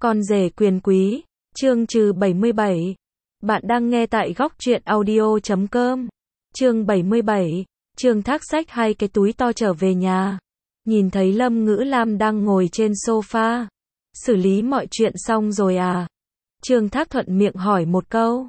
Con rể quyền quý, chương trừ 77. Bạn đang nghe tại góc truyện audio.com. Chương 77. Trương Thác xách hai cái túi to trở về nhà. Nhìn thấy Lâm Ngữ Lam đang ngồi trên sofa. Xử lý mọi chuyện xong rồi à? Trương Thác thuận miệng hỏi một câu.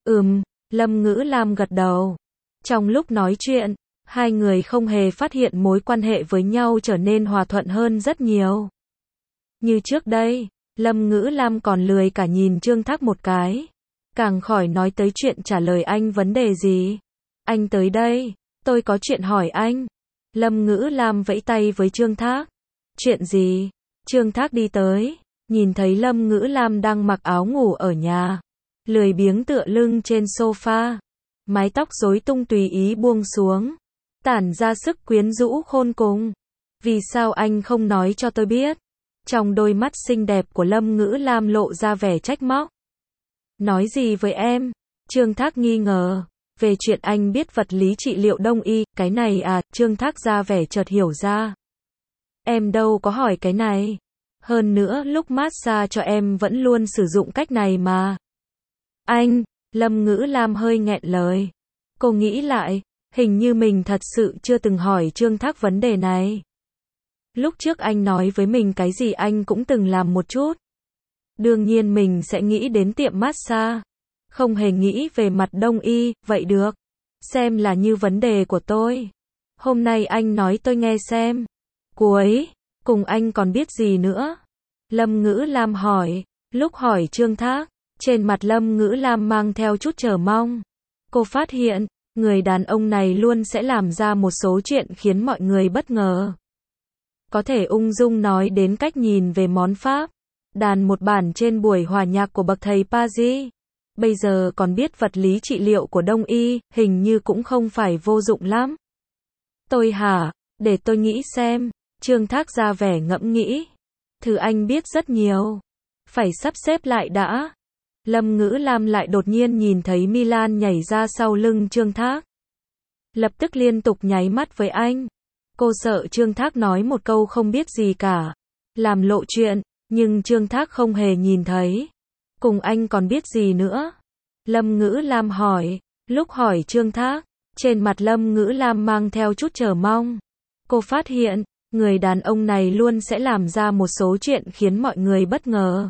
Lâm Ngữ Lam gật đầu. Trong lúc nói chuyện, hai người không hề phát hiện mối quan hệ với nhau trở nên hòa thuận hơn rất nhiều. Như trước đây, Lâm Ngữ Lam còn lười cả nhìn Trương Thác một cái. Càng khỏi nói tới chuyện trả lời anh vấn đề gì. Anh tới đây, tôi có chuyện hỏi anh. Lâm Ngữ Lam vẫy tay với Trương Thác. Chuyện gì? Trương Thác đi tới, nhìn thấy Lâm Ngữ Lam đang mặc áo ngủ ở nhà. Lười biếng tựa lưng trên sofa. Mái tóc rối tung tùy ý buông xuống. Tản ra sức quyến rũ khôn cùng. Vì sao anh không nói cho tôi biết? Trong đôi mắt xinh đẹp của Lâm Ngữ Lam lộ ra vẻ trách móc. Nói gì với em? Trương Thác nghi ngờ. Về chuyện anh biết vật lý trị liệu đông y, cái này à? Trương Thác ra vẻ chợt hiểu ra. Em đâu có hỏi cái này. Hơn nữa lúc massage cho em vẫn luôn sử dụng cách này mà. Anh, Lâm Ngữ Lam hơi nghẹn lời. Cô nghĩ lại, hình như mình thật sự chưa từng hỏi Trương Thác vấn đề này. Lúc trước anh nói với mình cái gì anh cũng từng làm một chút. Đương nhiên mình sẽ nghĩ đến tiệm massage. Không hề nghĩ về mặt đông y, vậy được. Xem là như vấn đề của tôi. Hôm nay anh nói tôi nghe xem. Cuối cùng anh còn biết gì nữa? Lâm Ngữ Lam hỏi. Lúc hỏi Trương Thác, trên mặt Lâm Ngữ Lam mang theo chút chờ mong. Cô phát hiện, người đàn ông này luôn sẽ làm ra một số chuyện khiến mọi người bất ngờ. Có thể ung dung nói đến cách nhìn về món Pháp. Đàn một bản trên buổi hòa nhạc của bậc thầy Paris. Bây giờ còn biết vật lý trị liệu của Đông y, hình như cũng không phải vô dụng lắm. Tôi hả? Để tôi nghĩ xem. Trương Thác ra vẻ ngẫm nghĩ. Thứ anh biết rất nhiều. Phải sắp xếp lại đã. Lâm Ngữ Lam lại đột nhiên nhìn thấy Milan nhảy ra sau lưng Trương Thác. Lập tức liên tục nháy mắt với anh. Cô sợ Trương Thác nói một câu không biết gì cả. Làm lộ chuyện, nhưng Trương Thác không hề nhìn thấy. Cùng anh còn biết gì nữa? Lâm Ngữ Lam hỏi. Lúc hỏi Trương Thác, trên mặt Lâm Ngữ Lam mang theo chút chờ mong. Cô phát hiện, người đàn ông này luôn sẽ làm ra một số chuyện khiến mọi người bất ngờ.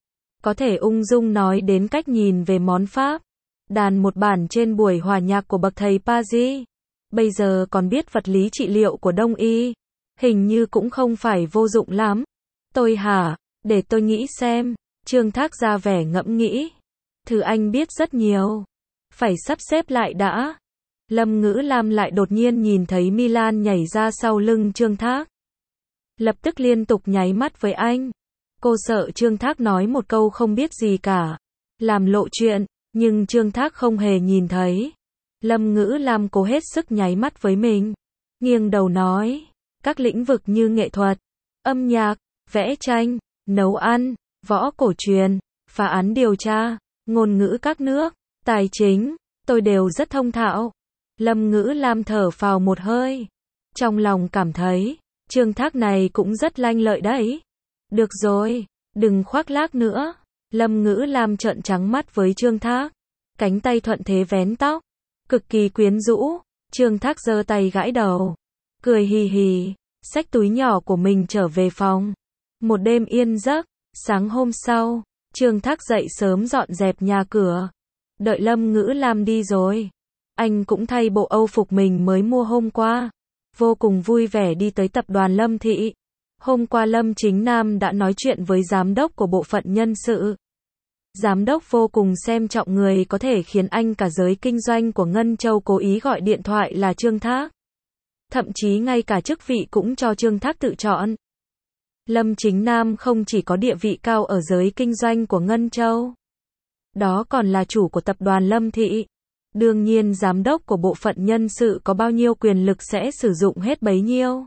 Có thể ung dung nói đến cách nhìn về món Pháp. Đàn một bản trên buổi hòa nhạc của bậc thầy Paris. Bây giờ còn biết vật lý trị liệu của Đông y. Hình như cũng không phải vô dụng lắm. Tôi hả? Để tôi nghĩ xem. Trương Thác ra vẻ ngẫm nghĩ. Thứ anh biết rất nhiều. Phải sắp xếp lại đã. Lâm Ngữ Lam lại đột nhiên nhìn thấy Milan nhảy ra sau lưng Trương Thác. Lập tức liên tục nháy mắt với anh. Cô sợ Trương Thác nói một câu không biết gì cả. Làm lộ chuyện, nhưng Trương Thác không hề nhìn thấy. Lâm Ngữ Lam cố hết sức nháy mắt với mình. Nghiêng đầu nói. Các lĩnh vực như nghệ thuật, âm nhạc, vẽ tranh, nấu ăn, võ cổ truyền, phá án điều tra, ngôn ngữ các nước, tài chính, tôi đều rất thông thạo. Lâm Ngữ Lam thở phào một hơi. Trong lòng cảm thấy, Trương Thác này cũng rất lanh lợi đấy. Được rồi, đừng khoác lác nữa. Lâm Ngữ Lam trợn trắng mắt với Trương Thác. Cánh tay thuận thế vén tóc. Cực kỳ quyến rũ. Trương Thác giơ tay gãi đầu. Cười hì hì. Xách túi nhỏ của mình trở về phòng. Một đêm yên giấc. Sáng hôm sau, Trương Thác dậy sớm dọn dẹp nhà cửa. Đợi Lâm Ngữ Lam đi rồi. Anh cũng thay bộ âu phục mình mới mua hôm qua. Vô cùng vui vẻ đi tới tập đoàn Lâm Thị. Hôm qua Lâm Chính Nam đã nói chuyện với giám đốc của bộ phận nhân sự. Giám đốc vô cùng xem trọng người có thể khiến anh cả giới kinh doanh của Ngân Châu cố ý gọi điện thoại là Trương Thác. Thậm chí ngay cả chức vị cũng cho Trương Thác tự chọn. Lâm Chính Nam không chỉ có địa vị cao ở giới kinh doanh của Ngân Châu. Đó còn là chủ của tập đoàn Lâm Thị. Đương nhiên giám đốc của bộ phận nhân sự có bao nhiêu quyền lực sẽ sử dụng hết bấy nhiêu.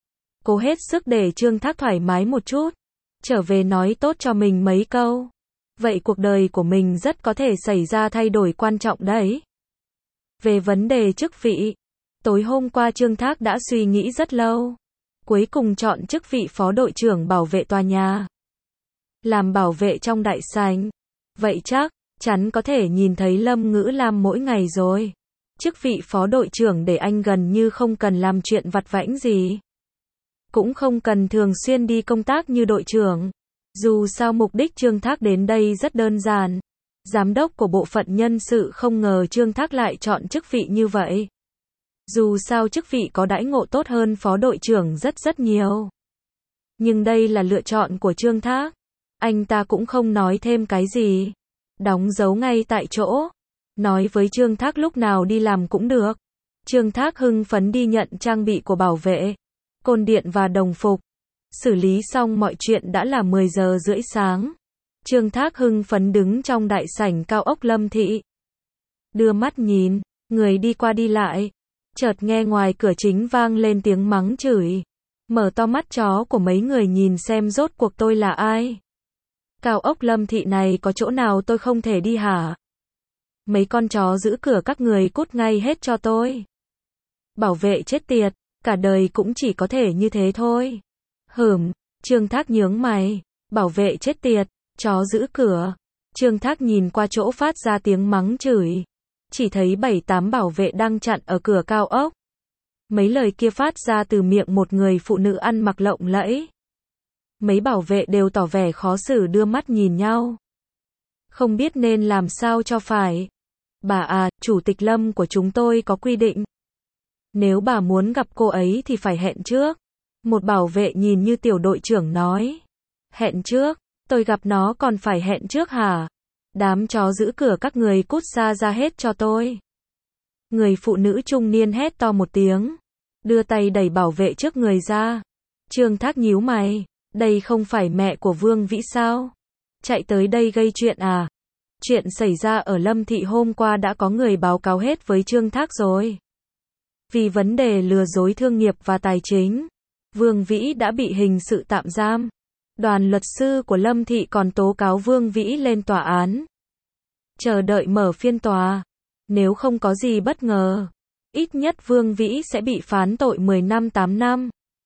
Cố hết sức để Trương Thác thoải mái một chút. Trở về nói tốt cho mình mấy câu. Vậy cuộc đời của mình rất có thể xảy ra thay đổi quan trọng đấy. Về vấn đề chức vị, tối hôm qua Trương Thác đã suy nghĩ rất lâu. Cuối cùng chọn chức vị phó đội trưởng bảo vệ tòa nhà. làm bảo vệ trong đại sảnh. Vậy chắc chắn có thể nhìn thấy Lâm Ngữ Lam mỗi ngày rồi. Chức vị phó đội trưởng để anh gần như không cần làm chuyện vặt vãnh gì. Cũng không cần thường xuyên đi công tác như đội trưởng. Dù sao mục đích Trương Thác đến đây rất đơn giản. Giám đốc của bộ phận nhân sự không ngờ Trương Thác lại chọn chức vị như vậy. Dù sao chức vị có đãi ngộ tốt hơn phó đội trưởng rất nhiều. Nhưng đây là lựa chọn của Trương Thác. Anh ta cũng không nói thêm cái gì. Đóng dấu ngay tại chỗ. Nói với Trương Thác lúc nào đi làm cũng được. Trương Thác hưng phấn đi nhận trang bị của bảo vệ, côn điện và đồng phục. Xử lý xong mọi chuyện đã là 10 giờ rưỡi sáng. Trương Thác hưng phấn đứng trong đại sảnh cao ốc Lâm Thị. Đưa mắt nhìn, người đi qua đi lại. Chợt nghe ngoài cửa chính vang lên tiếng mắng chửi. Mở to mắt chó của mấy người nhìn xem rốt cuộc tôi là ai. Cao ốc Lâm Thị này có chỗ nào tôi không thể đi hả? Mấy con chó giữ cửa các người cút ngay hết cho tôi. Bảo vệ chết tiệt, cả đời cũng chỉ có thể như thế thôi. Trương Thác nhướng mày. Bảo vệ chết tiệt, chó giữ cửa. Trương Thác nhìn qua chỗ phát ra tiếng mắng chửi. Chỉ thấy 7-8 bảo vệ đang chặn ở cửa cao ốc. Mấy lời kia phát ra từ miệng một người phụ nữ ăn mặc lộng lẫy. Mấy bảo vệ đều tỏ vẻ khó xử đưa mắt nhìn nhau. Không biết nên làm sao cho phải. Bà à, chủ tịch Lâm của chúng tôi có quy định. Nếu bà muốn gặp cô ấy thì phải hẹn trước. Một bảo vệ nhìn như tiểu đội trưởng nói. Hẹn trước, tôi gặp nó còn phải hẹn trước hả? Đám chó giữ cửa các người cút xa ra hết cho tôi. Người phụ nữ trung niên hét to một tiếng. Đưa tay đẩy bảo vệ trước người ra. Trương Thác nhíu mày. Đây không phải mẹ của Vương Vĩ sao? Chạy tới đây gây chuyện à? Chuyện xảy ra ở Lâm Thị hôm qua đã có người báo cáo hết với Trương Thác rồi. Vì vấn đề lừa dối thương nghiệp và tài chính, Vương Vĩ đã bị hình sự tạm giam. Đoàn luật sư của Lâm Thị còn tố cáo Vương Vĩ lên tòa án. Chờ đợi mở phiên tòa. Nếu không có gì bất ngờ, ít nhất Vương Vĩ sẽ bị phán tội 10 năm 8 năm.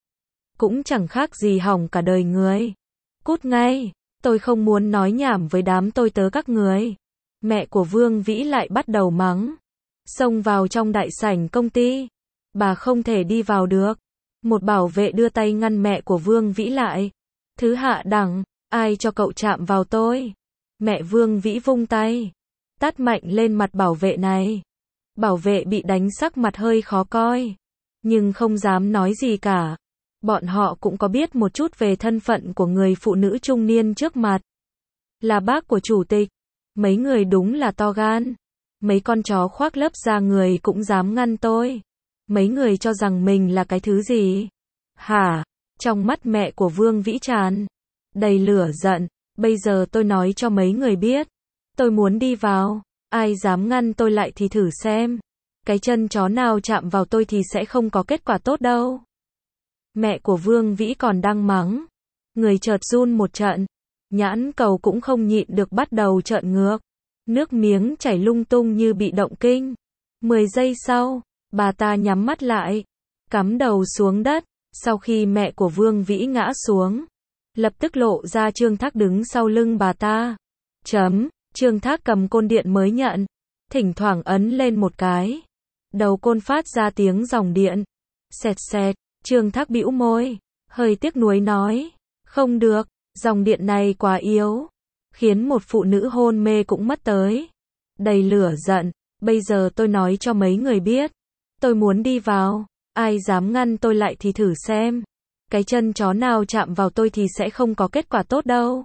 Cũng chẳng khác gì hỏng cả đời người. Cút ngay, tôi không muốn nói nhảm với đám tôi tớ các người. Mẹ của Vương Vĩ lại bắt đầu mắng. Xông vào trong đại sảnh công ty. Bà không thể đi vào được. Một bảo vệ đưa tay ngăn mẹ của Vương Vĩ lại. Thứ hạ đẳng, ai cho cậu chạm vào tôi? Mẹ Vương Vĩ vung tay. Tát mạnh lên mặt bảo vệ này. Bảo vệ bị đánh sắc mặt hơi khó coi. Nhưng không dám nói gì cả. Bọn họ cũng có biết một chút về thân phận của người phụ nữ trung niên trước mặt. Là bác của chủ tịch. Mấy người đúng là to gan. Mấy con chó khoác lớp da người cũng dám ngăn tôi. Mấy người cho rằng mình là cái thứ gì? Hả? Trong mắt mẹ của Vương Vĩ tràn đầy lửa giận. Bây giờ tôi nói cho mấy người biết. Tôi muốn đi vào. Ai dám ngăn tôi lại thì thử xem. Cái chân chó nào chạm vào tôi thì sẽ không có kết quả tốt đâu. Mẹ của Vương Vĩ còn đang mắng. Người chợt run một trận. Nhãn cầu cũng không nhịn được bắt đầu trợn ngược. Nước miếng chảy lung tung như bị động kinh. 10 giây sau, bà ta nhắm mắt lại. Cắm đầu xuống đất. Sau khi mẹ của Vương Vĩ ngã xuống, lập tức lộ ra Trương Thác đứng sau lưng bà ta. Trương Thác cầm côn điện mới nhận. Thỉnh thoảng ấn lên một cái. Đầu côn phát ra tiếng dòng điện. Xẹt xẹt. Trương Thác bĩu môi. Hơi tiếc nuối nói. Không được, dòng điện này quá yếu. Khiến một phụ nữ hôn mê cũng mất tới. Đầy lửa giận. Bây giờ tôi nói cho mấy người biết. Tôi muốn đi vào. Ai dám ngăn tôi lại thì thử xem. Cái chân chó nào chạm vào tôi thì sẽ không có kết quả tốt đâu.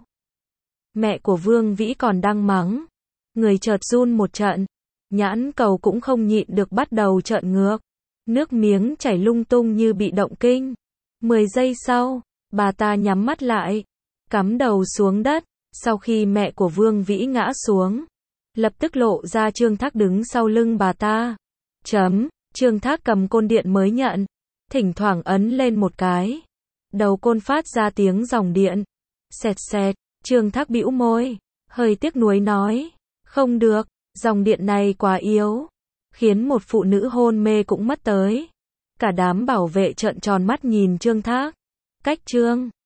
Mẹ của Vương Vĩ còn đang mắng. Người chợt run một trận. Nhãn cầu cũng không nhịn được bắt đầu trợn ngược. Nước miếng chảy lung tung như bị động kinh. 10 giây sau, bà ta nhắm mắt lại. Cắm đầu xuống đất. Sau khi mẹ của Vương Vĩ ngã xuống, lập tức lộ ra Trương Thác đứng sau lưng bà ta. Trương Thác cầm côn điện mới nhận. Thỉnh thoảng ấn lên một cái. Đầu côn phát ra tiếng dòng điện. Xẹt xẹt. Trương Thác bĩu môi. Hơi tiếc nuối nói. Không được, dòng điện này quá yếu. Khiến một phụ nữ hôn mê cũng mất tới. Cả đám bảo vệ trợn tròn mắt nhìn Trương Thác. Cách Trương